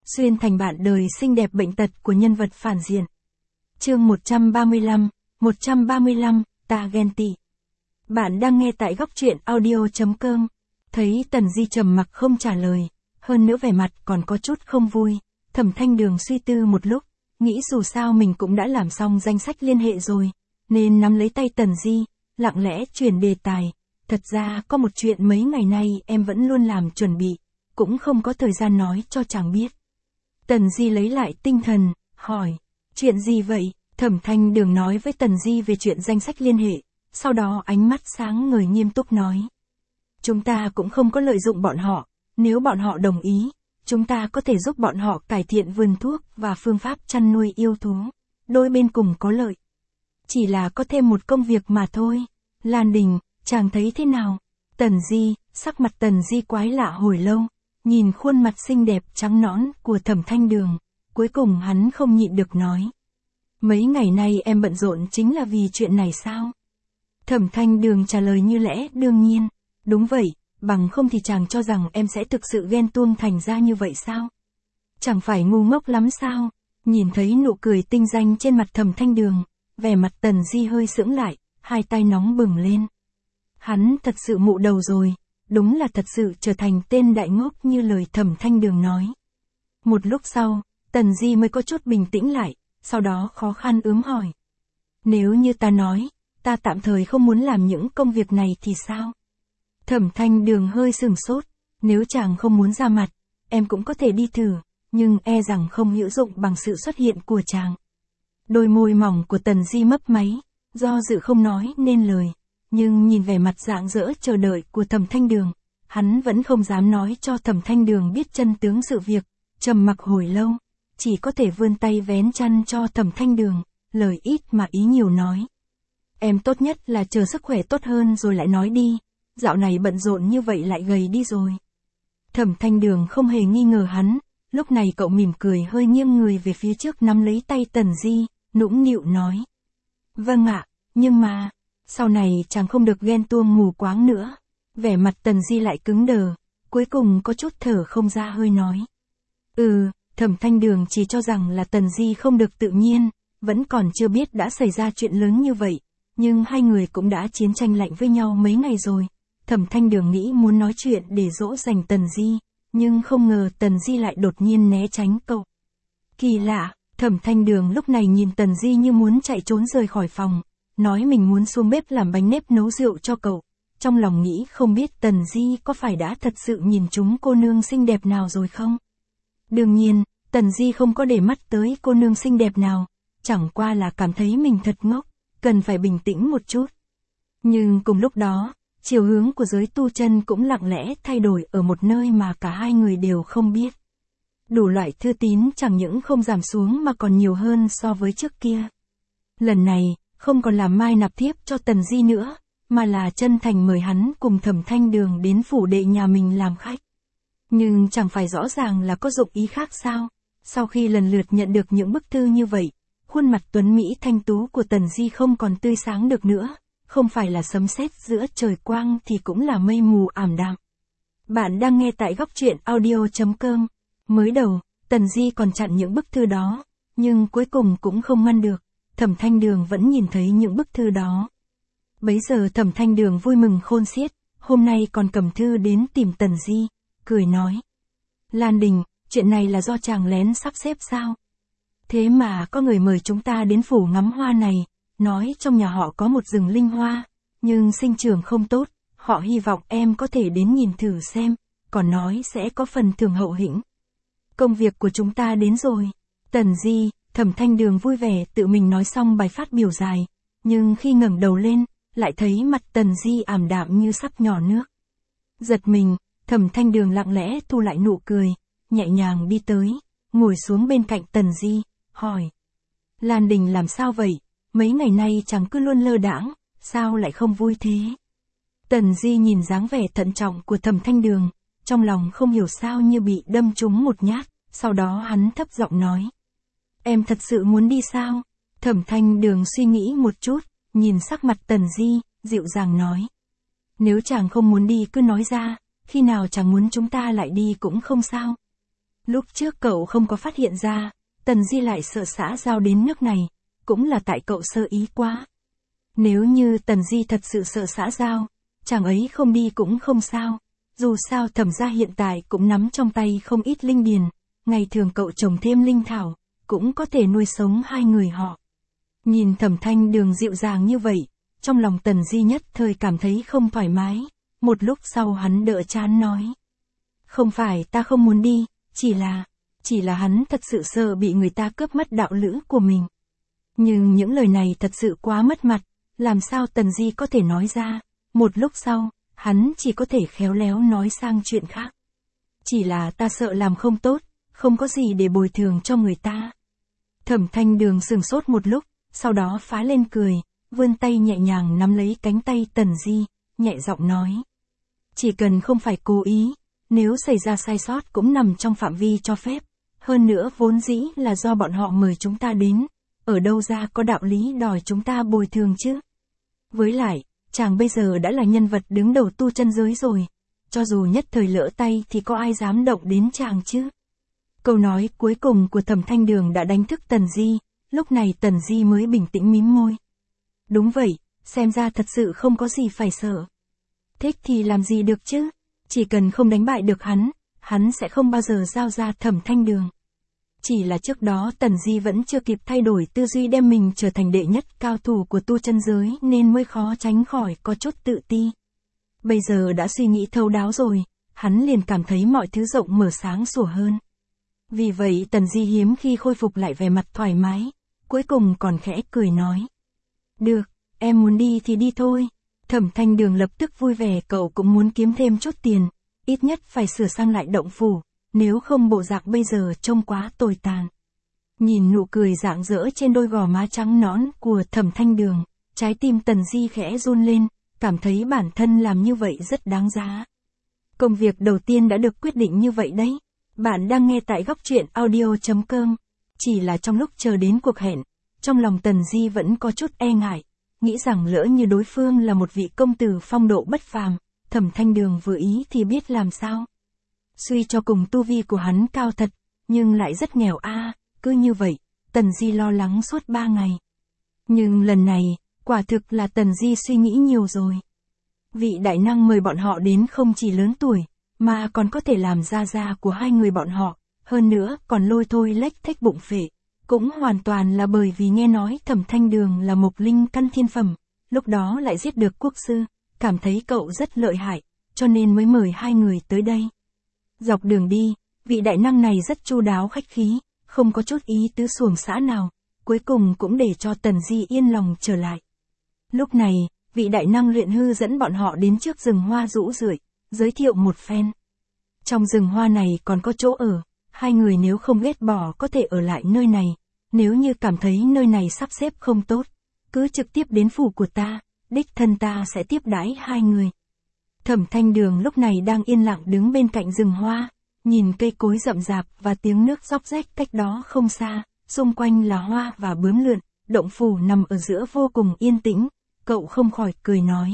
xuyên thành bạn đời xinh đẹp bệnh tật của nhân vật phản diện. Chương 135, ta ghen tị. Bạn đang nghe tại góc truyện audio.com. Thấy Tần Di trầm mặc không trả lời, hơn nữa vẻ mặt còn có chút không vui, Thẩm Thanh Đường suy tư một lúc, nghĩ dù sao mình cũng đã làm xong danh sách liên hệ rồi, nên nắm lấy tay Tần Di, lặng lẽ chuyển đề tài. Thật ra có một chuyện mấy ngày nay em vẫn luôn làm chuẩn bị, cũng không có thời gian nói cho chàng biết. Tần Di lấy lại tinh thần, hỏi, chuyện gì vậy? Thẩm Thanh Đường nói với Tần Di về chuyện danh sách liên hệ, sau đó ánh mắt sáng ngời nghiêm túc nói. Chúng ta cũng không có lợi dụng bọn họ, nếu bọn họ đồng ý, chúng ta có thể giúp bọn họ cải thiện vườn thuốc và phương pháp chăn nuôi yêu thú, đôi bên cùng có lợi. Chỉ là có thêm một công việc mà thôi. Lan Đình, chàng thấy thế nào? Tần Di, sắc mặt Tần Di quái lạ hồi lâu, nhìn khuôn mặt xinh đẹp trắng nõn của Thẩm Thanh Đường, cuối cùng hắn không nhịn được nói. Mấy ngày nay em bận rộn chính là vì chuyện này sao? Thẩm Thanh Đường trả lời như lẽ đương nhiên, đúng vậy, bằng không thì chàng cho rằng em sẽ thực sự ghen tuông thành ra như vậy sao? Chẳng phải ngu ngốc lắm sao? Nhìn thấy nụ cười tinh danh trên mặt Thẩm Thanh Đường, vẻ mặt Tần Di hơi sững lại, hai tay nóng bừng lên. Hắn thật sự mụ đầu rồi, đúng là thật sự trở thành tên đại ngốc như lời Thẩm Thanh Đường nói. Một lúc sau, Tần Di mới có chút bình tĩnh lại, sau đó khó khăn ướm hỏi. Nếu như ta nói, ta tạm thời không muốn làm những công việc này thì sao? Thẩm Thanh Đường hơi sừng sốt, nếu chàng không muốn ra mặt, em cũng có thể đi thử, nhưng e rằng không hữu dụng bằng sự xuất hiện của chàng. Đôi môi mỏng của Tần Di mấp máy, do dự không nói nên lời, nhưng nhìn vẻ mặt rạng rỡ chờ đợi của Thẩm Thanh Đường, hắn vẫn không dám nói cho Thẩm Thanh Đường biết chân tướng sự việc, trầm mặc hồi lâu, chỉ có thể vươn tay vén chăn cho Thẩm Thanh Đường, lời ít mà ý nhiều nói. Em tốt nhất là chờ sức khỏe tốt hơn rồi lại nói đi, dạo này bận rộn như vậy lại gầy đi rồi. Thẩm Thanh Đường không hề nghi ngờ hắn, lúc này cậu mỉm cười hơi nghiêng người về phía trước nắm lấy tay Tần Di, nũng nịu nói. Vâng ạ, nhưng mà, sau này chàng không được ghen tuông mù quáng nữa. Vẻ mặt Tần Di lại cứng đờ, cuối cùng có chút thở không ra hơi nói. Thẩm Thanh Đường chỉ cho rằng là Tần Di không được tự nhiên, vẫn còn chưa biết đã xảy ra chuyện lớn như vậy, nhưng hai người cũng đã chiến tranh lạnh với nhau mấy ngày rồi. Thẩm Thanh Đường nghĩ muốn nói chuyện để dỗ dành Tần Di, nhưng không ngờ Tần Di lại đột nhiên né tránh cậu. Kỳ lạ, Thẩm Thanh Đường lúc này nhìn Tần Di như muốn chạy trốn rời khỏi phòng, nói mình muốn xuống bếp làm bánh nếp nấu rượu cho cậu, trong lòng nghĩ không biết Tần Di có phải đã thật sự nhìn trúng cô nương xinh đẹp nào rồi không? Đương nhiên, Tần Di không có để mắt tới cô nương xinh đẹp nào, chẳng qua là cảm thấy mình thật ngốc, cần phải bình tĩnh một chút. Nhưng cùng lúc đó, chiều hướng của giới tu chân cũng lặng lẽ thay đổi ở một nơi mà cả hai người đều không biết. Đủ loại thư tín chẳng những không giảm xuống mà còn nhiều hơn so với trước kia. Lần này, không còn là mai nạp thiếp cho Tần Di nữa, mà là chân thành mời hắn cùng Thẩm Thanh Đường đến phủ đệ nhà mình làm khách. Nhưng chẳng phải rõ ràng là có dụng ý khác sao? Sau khi lần lượt nhận được những bức thư như vậy, khuôn mặt tuấn Mỹ thanh tú của Tần Di không còn tươi sáng được nữa, không phải là sấm sét giữa trời quang thì cũng là mây mù ảm đạm. Bạn đang nghe tại góc truyện audio.com. Mới đầu, Tần Di còn chặn những bức thư đó, nhưng cuối cùng cũng không ngăn được, Thẩm Thanh Đường vẫn nhìn thấy những bức thư đó. Bấy giờ Thẩm Thanh Đường vui mừng khôn xiết, hôm nay còn cầm thư đến tìm Tần Di, cười nói. Lan Đình, chuyện này là do chàng lén sắp xếp sao? Thế mà có người mời chúng ta đến phủ ngắm hoa này, nói trong nhà họ có một rừng linh hoa, nhưng sinh trưởng không tốt, họ hy vọng em có thể đến nhìn thử xem, còn nói sẽ có phần thưởng hậu hĩnh. Công việc của chúng ta đến rồi. Tần Di, Thẩm Thanh Đường vui vẻ tự mình nói xong bài phát biểu dài, nhưng khi ngẩng đầu lên, lại thấy mặt Tần Di ảm đạm như sắp nhỏ nước. Giật mình, Thẩm Thanh Đường lặng lẽ thu lại nụ cười, nhẹ nhàng đi tới, ngồi xuống bên cạnh Tần Di, hỏi. Lan Đình làm sao vậy? Mấy ngày nay chẳng cứ luôn lơ đãng, sao lại không vui thế? Tần Di nhìn dáng vẻ thận trọng của Thẩm Thanh Đường, trong lòng không hiểu sao như bị đâm trúng một nhát, sau đó hắn thấp giọng nói. Em thật sự muốn đi sao? Thẩm Thanh Đường suy nghĩ một chút, nhìn sắc mặt Tần Di, dịu dàng nói. Nếu chàng không muốn đi cứ nói ra, khi nào chàng muốn chúng ta lại đi cũng không sao. Lúc trước cậu không có phát hiện ra, Tần Di lại sợ xã giao đến nước này, cũng là tại cậu sơ ý quá. Nếu như Tần Di thật sự sợ xã giao, chàng ấy không đi cũng không sao. Dù sao Thẩm gia hiện tại cũng nắm trong tay không ít linh điền, ngày thường cậu trồng thêm linh thảo, cũng có thể nuôi sống hai người họ. Nhìn Thẩm Thanh Đường dịu dàng như vậy, trong lòng Tần Di nhất thời cảm thấy không thoải mái, một lúc sau hắn đỡ chán nói. Không phải ta không muốn đi, chỉ là hắn thật sự sợ bị người ta cướp mất đạo lữ của mình. Nhưng những lời này thật sự quá mất mặt, làm sao Tần Di có thể nói ra, một lúc sau, hắn chỉ có thể khéo léo nói sang chuyện khác. Chỉ là ta sợ làm không tốt, không có gì để bồi thường cho người ta. Thẩm Thanh Đường sừng sốt một lúc, sau đó phá lên cười, vươn tay nhẹ nhàng nắm lấy cánh tay Tần Di, nhẹ giọng nói. Chỉ cần không phải cố ý, nếu xảy ra sai sót cũng nằm trong phạm vi cho phép. Hơn nữa vốn dĩ là do bọn họ mời chúng ta đến, ở đâu ra có đạo lý đòi chúng ta bồi thường chứ. Với lại, chàng bây giờ đã là nhân vật đứng đầu tu chân giới rồi, cho dù nhất thời lỡ tay thì có ai dám động đến chàng chứ. Câu nói cuối cùng của Thẩm Thanh Đường đã đánh thức Tần Di, lúc này Tần Di mới bình tĩnh mím môi. Đúng vậy, xem ra thật sự không có gì phải sợ. Thích thì làm gì được chứ, chỉ cần không đánh bại được hắn sẽ không bao giờ giao ra Thẩm Thanh Đường. Chỉ là trước đó Tần Di vẫn chưa kịp thay đổi tư duy đem mình trở thành đệ nhất cao thủ của tu chân giới nên mới khó tránh khỏi có chút tự ti. Bây giờ đã suy nghĩ thấu đáo rồi, hắn liền cảm thấy mọi thứ rộng mở sáng sủa hơn. Vì vậy Tần Di hiếm khi khôi phục lại vẻ mặt thoải mái, cuối cùng còn khẽ cười nói. Được, em muốn đi thì đi thôi. Thẩm Thanh Đường lập tức vui vẻ, cậu cũng muốn kiếm thêm chút tiền, ít nhất phải sửa sang lại động phủ, nếu không bộ dạng bây giờ trông quá tồi tàn. Nhìn nụ cười rạng rỡ trên đôi gò má trắng nõn của Thẩm Thanh Đường, trái tim Tần Di khẽ run lên, cảm thấy bản thân làm như vậy rất đáng giá. Công việc đầu tiên đã được quyết định như vậy đấy. Bạn đang nghe tại Góc Truyện Audio.com. Chỉ là trong lúc chờ đến cuộc hẹn, trong lòng Tần Di vẫn có chút e ngại, nghĩ rằng lỡ như đối phương là một vị công tử phong độ bất phàm, Thẩm Thanh Đường vừa ý thì biết làm sao. Suy cho cùng tu vi của hắn cao thật, nhưng lại rất nghèo cứ như vậy, Tần Di lo lắng suốt 3 ngày. Nhưng lần này, quả thực là Tần Di suy nghĩ nhiều rồi. Vị đại năng mời bọn họ đến không chỉ lớn tuổi, mà còn có thể làm gia của hai người bọn họ, hơn nữa còn lôi thôi lếch thếch bụng phệ, cũng hoàn toàn là bởi vì nghe nói Thẩm Thanh Đường là một linh căn thiên phẩm, lúc đó lại giết được quốc sư, cảm thấy cậu rất lợi hại, cho nên mới mời hai người tới đây. Dọc đường đi, vị đại năng này rất chu đáo khách khí, không có chút ý tứ xuồng xã nào, cuối cùng cũng để cho Tần Di yên lòng trở lại. Lúc này, vị đại năng luyện hư dẫn bọn họ đến trước rừng hoa rũ rượi, giới thiệu một phen. Trong rừng hoa này còn có chỗ ở, hai người nếu không ghét bỏ có thể ở lại nơi này, nếu như cảm thấy nơi này sắp xếp không tốt, cứ trực tiếp đến phủ của ta, đích thân ta sẽ tiếp đãi hai người. Thẩm Thanh Đường lúc này đang yên lặng đứng bên cạnh rừng hoa, nhìn cây cối rậm rạp và tiếng nước róc rách cách đó không xa, xung quanh là hoa và bướm lượn, động phủ nằm ở giữa vô cùng yên tĩnh, cậu không khỏi cười nói.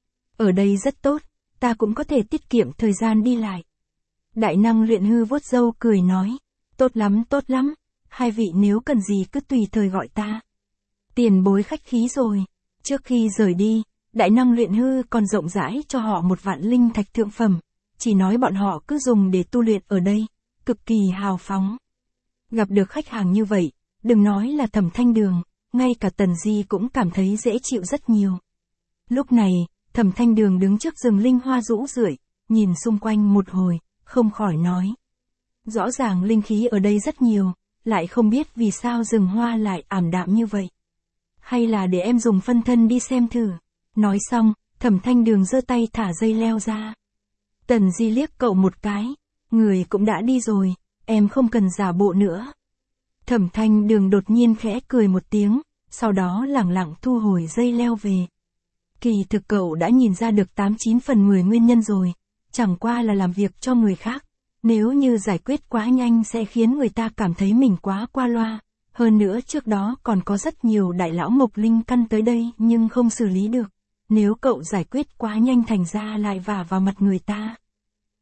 Ở đây rất tốt, ta cũng có thể tiết kiệm thời gian đi lại. Đại năng luyện hư vuốt râu cười nói, tốt lắm, hai vị nếu cần gì cứ tùy thời gọi ta. Tiền bối khách khí rồi. Trước khi rời đi, đại năng luyện hư còn rộng rãi cho họ 1 vạn linh thạch thượng phẩm, chỉ nói bọn họ cứ dùng để tu luyện ở đây, cực kỳ hào phóng. Gặp được khách hàng như vậy, đừng nói là Thẩm Thanh Đường, ngay cả Tần Di cũng cảm thấy dễ chịu rất nhiều. Lúc này, Thẩm Thanh Đường đứng trước rừng linh hoa rũ rượi, nhìn xung quanh một hồi, không khỏi nói. Rõ ràng linh khí ở đây rất nhiều, lại không biết vì sao rừng hoa lại ảm đạm như vậy. Hay là để em dùng phân thân đi xem thử. Nói xong, Thẩm Thanh Đường giơ tay thả dây leo ra. Tần Di liếc cậu một cái, người cũng đã đi rồi, em không cần giả bộ nữa. Thẩm Thanh Đường đột nhiên khẽ cười một tiếng, sau đó lẳng lặng thu hồi dây leo về. Kỳ thực cậu đã nhìn ra được 89 phần 10 nguyên nhân rồi, chẳng qua là làm việc cho người khác. Nếu như giải quyết quá nhanh sẽ khiến người ta cảm thấy mình quá qua loa. Hơn nữa trước đó còn có rất nhiều đại lão mộc linh căn tới đây nhưng không xử lý được. Nếu cậu giải quyết quá nhanh thành ra lại vả vào mặt người ta.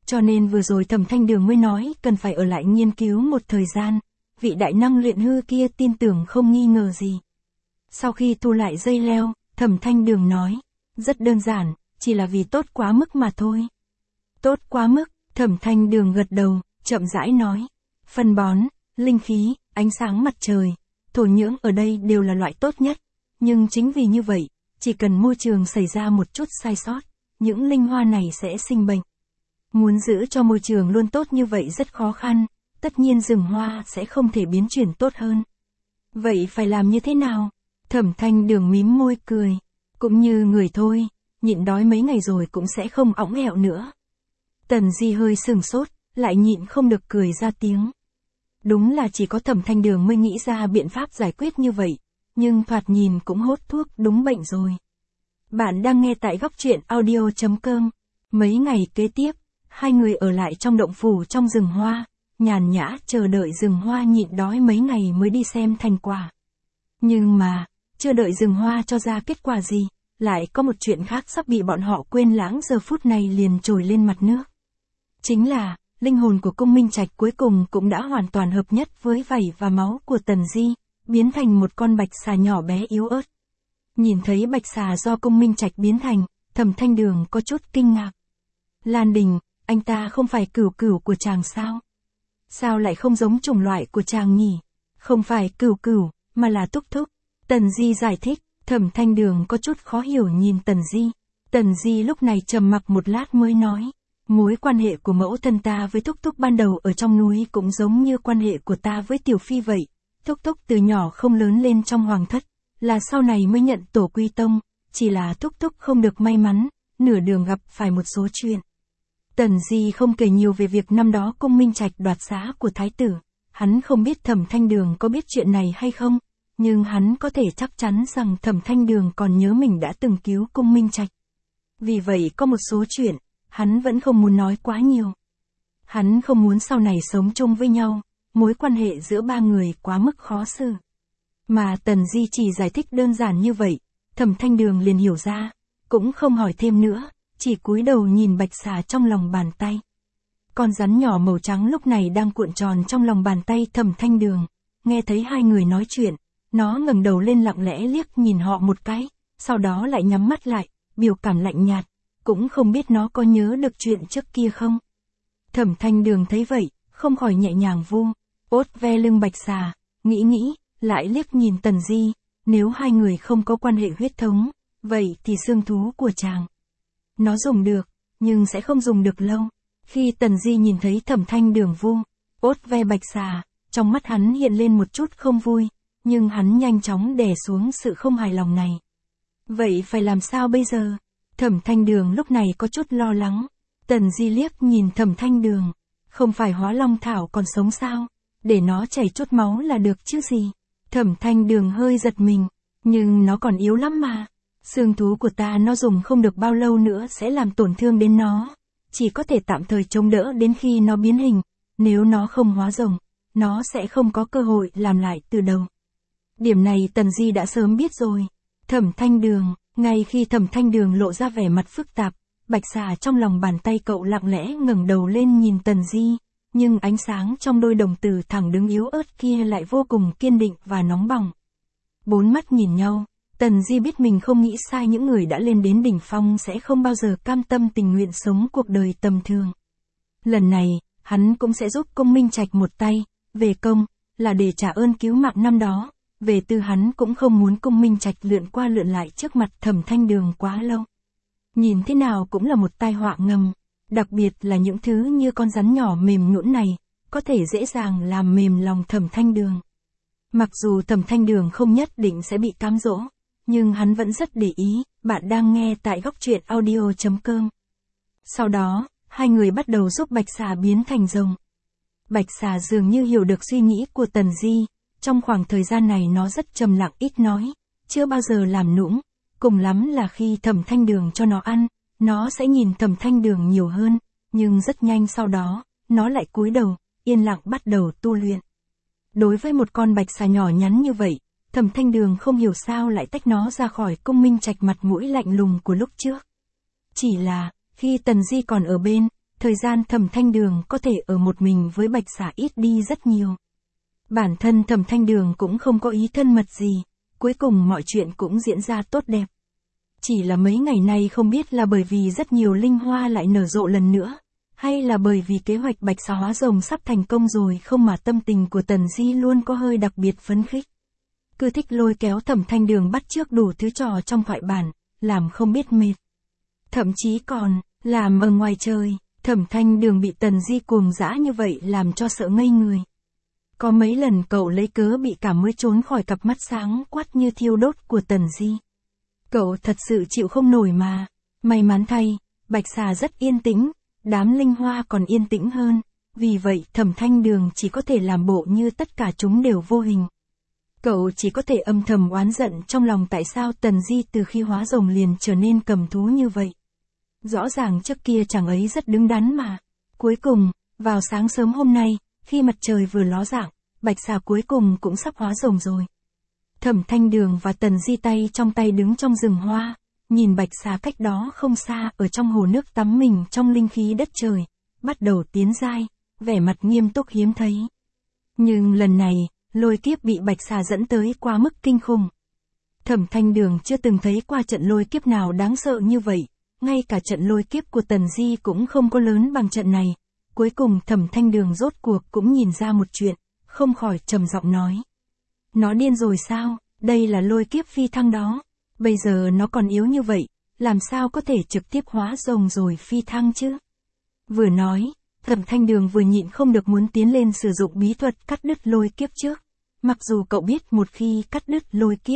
Cho nên vừa rồi Thẩm Thanh Đường mới nói cần phải ở lại nghiên cứu một thời gian, vị đại năng luyện hư kia tin tưởng không nghi ngờ gì. Sau khi thu lại dây leo, Thẩm Thanh Đường nói, rất đơn giản, chỉ là vì tốt quá mức mà thôi. Tốt quá mức, Thẩm Thanh Đường gật đầu, chậm rãi nói, phân bón, linh khí, ánh sáng mặt trời, thổ nhưỡng ở đây đều là loại tốt nhất, nhưng chính vì như vậy, chỉ cần môi trường xảy ra một chút sai sót, những linh hoa này sẽ sinh bệnh. Muốn giữ cho môi trường luôn tốt như vậy rất khó khăn, tất nhiên rừng hoa sẽ không thể biến chuyển tốt hơn. Vậy phải làm như thế nào? Thẩm Thanh Đường mím môi cười, cũng như người thôi, nhịn đói mấy ngày rồi cũng sẽ không õng ẹo nữa. Tần Di hơi sừng sốt, lại nhịn không được cười ra tiếng. Đúng là chỉ có Thẩm Thanh Đường mới nghĩ ra biện pháp giải quyết như vậy, nhưng thoạt nhìn cũng hốt thuốc đúng bệnh rồi. Bạn đang nghe tại góc truyện audio.com. Mấy ngày kế tiếp, hai người ở lại trong động phủ trong rừng hoa, nhàn nhã chờ đợi rừng hoa nhịn đói mấy ngày mới đi xem thành quả. Nhưng mà, chưa đợi rừng hoa cho ra kết quả gì, lại có một chuyện khác sắp bị bọn họ quên lãng giờ phút này liền trồi lên mặt nước. Chính là, linh hồn của Cung Minh Trạch cuối cùng cũng đã hoàn toàn hợp nhất với vảy và máu của Tần Di, biến thành một con bạch xà nhỏ bé yếu ớt. Nhìn thấy bạch xà do Cung Minh Trạch biến thành, Thẩm Thanh Đường có chút kinh ngạc. Lan Đình, anh ta không phải cửu cửu của chàng sao? Sao lại không giống chủng loại của chàng nhỉ? Không phải cửu cửu, mà là Thúc Thúc. Tần Di giải thích, Thẩm Thanh Đường có chút khó hiểu nhìn Tần Di. Tần Di lúc này trầm mặc một lát mới nói, mối quan hệ của mẫu thân ta với Thúc Thúc ban đầu ở trong núi cũng giống như quan hệ của ta với Tiểu Phi vậy. Thúc Thúc từ nhỏ không lớn lên trong hoàng thất, là sau này mới nhận tổ quy tông, chỉ là Thúc Thúc không được may mắn, nửa đường gặp phải một số chuyện. Tần Di không kể nhiều về việc năm đó Cung Minh Trạch đoạt xá của thái tử, hắn không biết Thẩm Thanh Đường có biết chuyện này hay không, nhưng hắn có thể chắc chắn rằng Thẩm Thanh Đường còn nhớ mình đã từng cứu Cung Minh Trạch. Vì vậy có một số chuyện, hắn vẫn không muốn nói quá nhiều. Hắn không muốn sau này sống chung với nhau, mối quan hệ giữa ba người quá mức khó xử. Mà Tần Di chỉ giải thích đơn giản như vậy, Thẩm Thanh Đường liền hiểu ra, cũng không hỏi thêm nữa, chỉ cúi đầu nhìn bạch xà trong lòng bàn tay. Con rắn nhỏ màu trắng lúc này đang cuộn tròn trong lòng bàn tay Thẩm Thanh Đường, nghe thấy hai người nói chuyện, nó ngẩng đầu lên lặng lẽ liếc nhìn họ một cái, sau đó lại nhắm mắt lại, biểu cảm lạnh nhạt, cũng không biết nó có nhớ được chuyện trước kia không. Thẩm Thanh Đường thấy vậy, không khỏi nhẹ nhàng vuốt ve lưng bạch xà, nghĩ, lại liếc nhìn Tần Di, nếu hai người không có quan hệ huyết thống, vậy thì xương thú của chàng. Nó dùng được, nhưng sẽ không dùng được lâu. Khi Tần Di nhìn thấy Thẩm Thanh Đường vuốt ve bạch xà, trong mắt hắn hiện lên một chút không vui, nhưng hắn nhanh chóng đè xuống sự không hài lòng này. Vậy phải làm sao bây giờ? Thẩm Thanh Đường lúc này có chút lo lắng. Tần Di liếc nhìn Thẩm Thanh Đường, không phải Hóa Long Thảo còn sống sao? Để nó chảy chút máu là được chứ gì? Thẩm Thanh Đường hơi giật mình, nhưng nó còn yếu lắm mà. Xương thú của ta nó dùng không được bao lâu nữa sẽ làm tổn thương đến nó, chỉ có thể tạm thời chống đỡ đến khi nó biến hình, nếu nó không hóa rồng, nó sẽ không có cơ hội làm lại từ đầu. Điểm này Tần Di đã sớm biết rồi. Thẩm Thanh Đường, ngay khi Thẩm Thanh Đường lộ ra vẻ mặt phức tạp, bạch xà trong lòng bàn tay cậu lặng lẽ ngẩng đầu lên nhìn Tần Di, nhưng ánh sáng trong đôi đồng tử thẳng đứng yếu ớt kia lại vô cùng kiên định và nóng bỏng. Bốn mắt nhìn nhau, Tần Di biết mình không nghĩ sai, những người đã lên đến đỉnh phong sẽ không bao giờ cam tâm tình nguyện sống cuộc đời tầm thường. Lần này, hắn cũng sẽ giúp Cung Minh Trạch một tay, về công, là để trả ơn cứu mạng năm đó, về tư hắn cũng không muốn Cung Minh Trạch lượn qua lượn lại trước mặt Thẩm Thanh Đường quá lâu. Nhìn thế nào cũng là một tai họa ngầm, đặc biệt là những thứ như con rắn nhỏ mềm nhũn này, có thể dễ dàng làm mềm lòng Thẩm Thanh Đường. Mặc dù Thẩm Thanh Đường không nhất định sẽ bị cám dỗ, nhưng hắn vẫn rất để ý. Bạn đang nghe tại góc truyện audio.com. Sau đó, hai người bắt đầu giúp bạch xà biến thành rồng. Bạch xà dường như hiểu được suy nghĩ của Tần Di, trong khoảng thời gian này nó rất trầm lặng ít nói, chưa bao giờ làm nũng, cùng lắm là khi Thẩm Thanh Đường cho nó ăn, nó sẽ nhìn Thẩm Thanh Đường nhiều hơn, nhưng rất nhanh sau đó, nó lại cúi đầu, yên lặng bắt đầu tu luyện. Đối với một con bạch xà nhỏ nhắn như vậy, Thẩm Thanh Đường không hiểu sao lại tách nó ra khỏi Cung Minh Trạch mặt mũi lạnh lùng của lúc trước. Chỉ là, khi Tần Di còn ở bên, thời gian Thẩm Thanh Đường có thể ở một mình với Bạch Xà ít đi rất nhiều. Bản thân Thẩm Thanh Đường cũng không có ý thân mật gì, cuối cùng mọi chuyện cũng diễn ra tốt đẹp. Chỉ là mấy ngày nay không biết là bởi vì rất nhiều linh hoa lại nở rộ lần nữa, hay là bởi vì kế hoạch Bạch Xà hóa rồng sắp thành công rồi không mà tâm tình của Tần Di luôn có hơi đặc biệt phấn khích. Cứ thích lôi kéo Thẩm Thanh Đường bắt chước đủ thứ trò trong thoại bản, làm không biết mệt. Thậm chí còn, làm ở ngoài trời, Thẩm Thanh Đường bị Tần Di cuồng dã như vậy làm cho sợ ngây người. Có mấy lần cậu lấy cớ bị cảm mới trốn khỏi cặp mắt sáng quát như thiêu đốt của Tần Di. Cậu thật sự chịu không nổi mà. May mắn thay, Bạch Xà rất yên tĩnh, đám linh hoa còn yên tĩnh hơn, vì vậy Thẩm Thanh Đường chỉ có thể làm bộ như tất cả chúng đều vô hình. Cậu chỉ có thể âm thầm oán giận trong lòng tại sao Tần Di từ khi hóa rồng liền trở nên cầm thú như vậy. Rõ ràng trước kia chàng ấy rất đứng đắn mà. Cuối cùng, vào sáng sớm hôm nay, khi mặt trời vừa ló dạng, Bạch Xà cuối cùng cũng sắp hóa rồng rồi. Thẩm Thanh Đường và Tần Di tay trong tay đứng trong rừng hoa, nhìn Bạch Xà cách đó không xa ở trong hồ nước tắm mình trong linh khí đất trời, bắt đầu tiến giai, vẻ mặt nghiêm túc hiếm thấy. Nhưng lần này, lôi kiếp bị Bạch Xà dẫn tới quá mức kinh khủng. Thẩm Thanh Đường chưa từng thấy qua trận lôi kiếp nào đáng sợ như vậy, ngay cả trận lôi kiếp của Tần Di cũng không có lớn bằng trận này. Cuối cùng Thẩm Thanh Đường rốt cuộc cũng nhìn ra một chuyện, không khỏi trầm giọng nói. Nó điên rồi sao, đây là lôi kiếp phi thăng đó, bây giờ nó còn yếu như vậy, làm sao có thể trực tiếp hóa rồng rồi phi thăng chứ? Vừa nói, Thẩm Thanh Đường vừa nhịn không được muốn tiến lên sử dụng bí thuật cắt đứt lôi kiếp trước. Mặc dù cậu biết một khi cắt đứt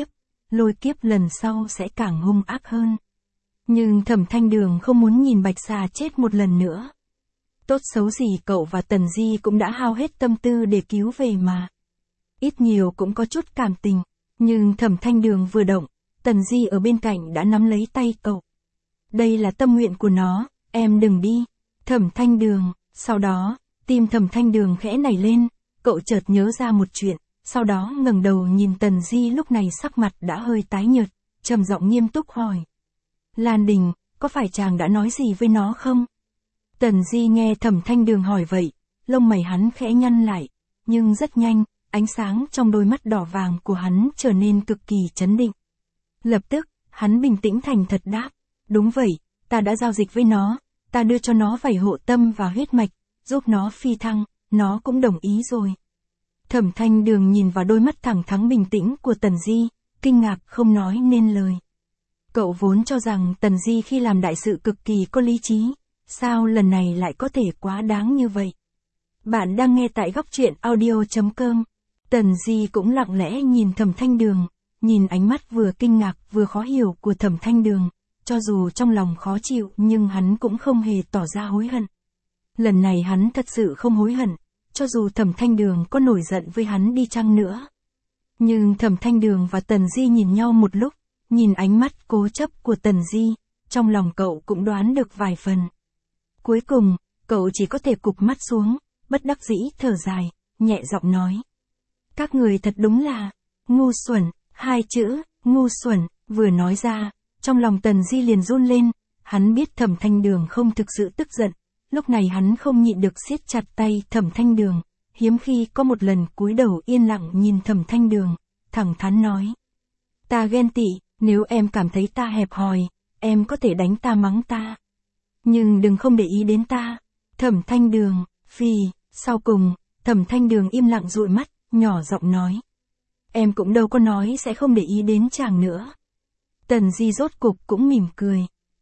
lôi kiếp lần sau sẽ càng hung ác hơn. Nhưng Thẩm Thanh Đường không muốn nhìn Bạch Xà chết một lần nữa. Tốt xấu gì cậu và Tần Di cũng đã hao hết tâm tư để cứu về mà. Ít nhiều cũng có chút cảm tình, nhưng Thẩm Thanh Đường vừa động, Tần Di ở bên cạnh đã nắm lấy tay cậu. Đây là tâm nguyện của nó, em đừng đi. Thẩm Thanh Đường, sau đó, tim Thẩm Thanh Đường khẽ nảy lên, cậu chợt nhớ ra một chuyện, sau đó ngẩng đầu nhìn Tần Di lúc này sắc mặt đã hơi tái nhợt, trầm giọng nghiêm túc hỏi. Lan Đình, có phải chàng đã nói gì với nó không? Tần Di nghe Thẩm Thanh Đường hỏi vậy, lông mày hắn khẽ nhăn lại, nhưng rất nhanh, ánh sáng trong đôi mắt đỏ vàng của hắn trở nên cực kỳ chấn định. Lập tức, hắn bình tĩnh thành thật đáp, đúng vậy, ta đã giao dịch với nó, ta đưa cho nó vảy hộ tâm và huyết mạch, giúp nó phi thăng, nó cũng đồng ý rồi. Thẩm Thanh Đường nhìn vào đôi mắt thẳng thắn bình tĩnh của Tần Di, kinh ngạc không nói nên lời. Cậu vốn cho rằng Tần Di khi làm đại sự cực kỳ có lý trí, sao lần này lại có thể quá đáng như vậy? Bạn đang nghe tại góc truyện audio.com. Tần Di cũng lặng lẽ nhìn Thẩm Thanh Đường, nhìn ánh mắt vừa kinh ngạc vừa khó hiểu của Thẩm Thanh Đường, cho dù trong lòng khó chịu nhưng hắn cũng không hề tỏ ra hối hận. Lần này hắn thật sự không hối hận, cho dù Thẩm Thanh Đường có nổi giận với hắn đi chăng nữa. Nhưng Thẩm Thanh Đường và Tần Di nhìn nhau một lúc, nhìn ánh mắt cố chấp của Tần Di, trong lòng cậu cũng đoán được vài phần. Cuối cùng, cậu chỉ có thể cụp mắt xuống, bất đắc dĩ thở dài, nhẹ giọng nói. Các người thật đúng là, ngu xuẩn, hai chữ, ngu xuẩn, vừa nói ra, trong lòng Tần Di liền run lên, hắn biết Thẩm Thanh Đường không thực sự tức giận, lúc này hắn không nhịn được siết chặt tay Thẩm Thanh Đường, hiếm khi có một lần cúi đầu yên lặng nhìn Thẩm Thanh Đường, thẳng thắn nói. Ta ghen tị, nếu em cảm thấy ta hẹp hòi, em có thể đánh ta mắng ta. Nhưng đừng không để ý đến ta. Thẩm Thanh Đường, phì, sau cùng, Thẩm Thanh Đường im lặng dụi mắt, nhỏ giọng nói. Em cũng đâu có nói sẽ không để ý đến chàng nữa. Tần Di rốt cục cũng mỉm cười.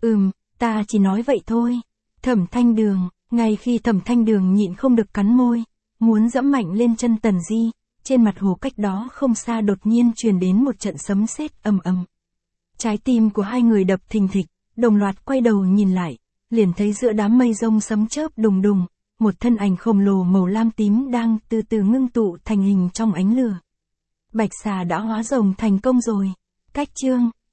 Ta chỉ nói vậy thôi. Thẩm Thanh Đường, ngay khi Thẩm Thanh Đường nhịn không được cắn môi, muốn dẫm mạnh lên chân Tần Di, trên mặt hồ cách đó không xa đột nhiên truyền đến một trận sấm sét ầm ầm. Trái tim của hai người đập thình thịch, đồng loạt quay đầu nhìn lại, liền thấy giữa đám mây rông sấm chớp đùng đùng, một thân ảnh khổng lồ màu lam tím đang từ từ ngưng tụ thành hình trong ánh lửa. Bạch Xà đã hóa rồng thành công rồi. Cách chương